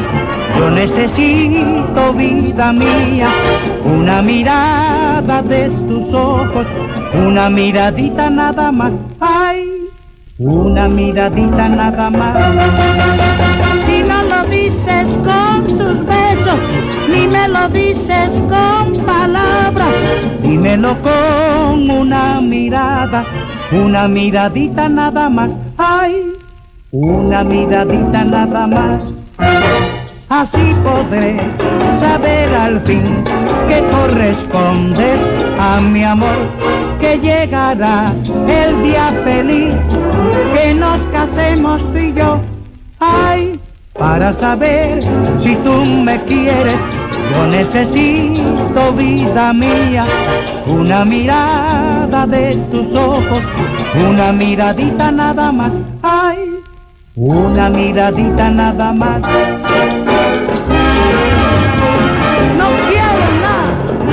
Yo necesito, vida mía, una mirada de tus ojos, una miradita nada más. Ay, una miradita nada más. Si no lo dices con tus besos, ni me lo dices con palabras, dímelo con una mirada, una miradita nada más. Ay, una miradita nada más. Así podré saber al fin que correspondes a mi amor, que llegará el día feliz, que nos casemos tú y yo. Ay, para saber si tú me quieres, yo necesito, vida mía, una mirada de tus ojos, una miradita nada más. Ay, una miradita nada más. No quiero nada.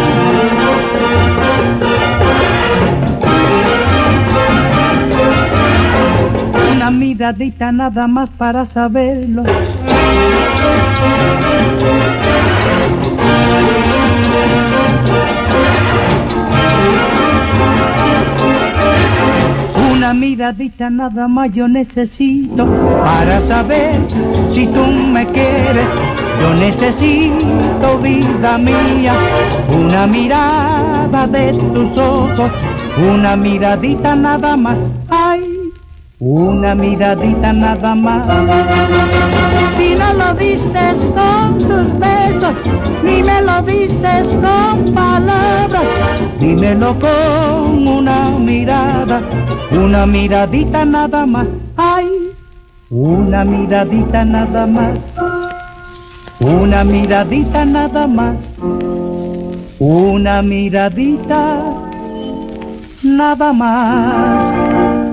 Una miradita nada más para saberlo. Una miradita nada más yo necesito para saber si tú me quieres. Yo necesito, vida mía, una mirada de tus ojos, una miradita nada más. Ay, una miradita nada más. Si no lo dices con tus besos, ni me lo dices con palabras, dímelo con una mirada, una miradita nada más. Ay, una miradita nada más. Una miradita nada más. Una miradita nada más.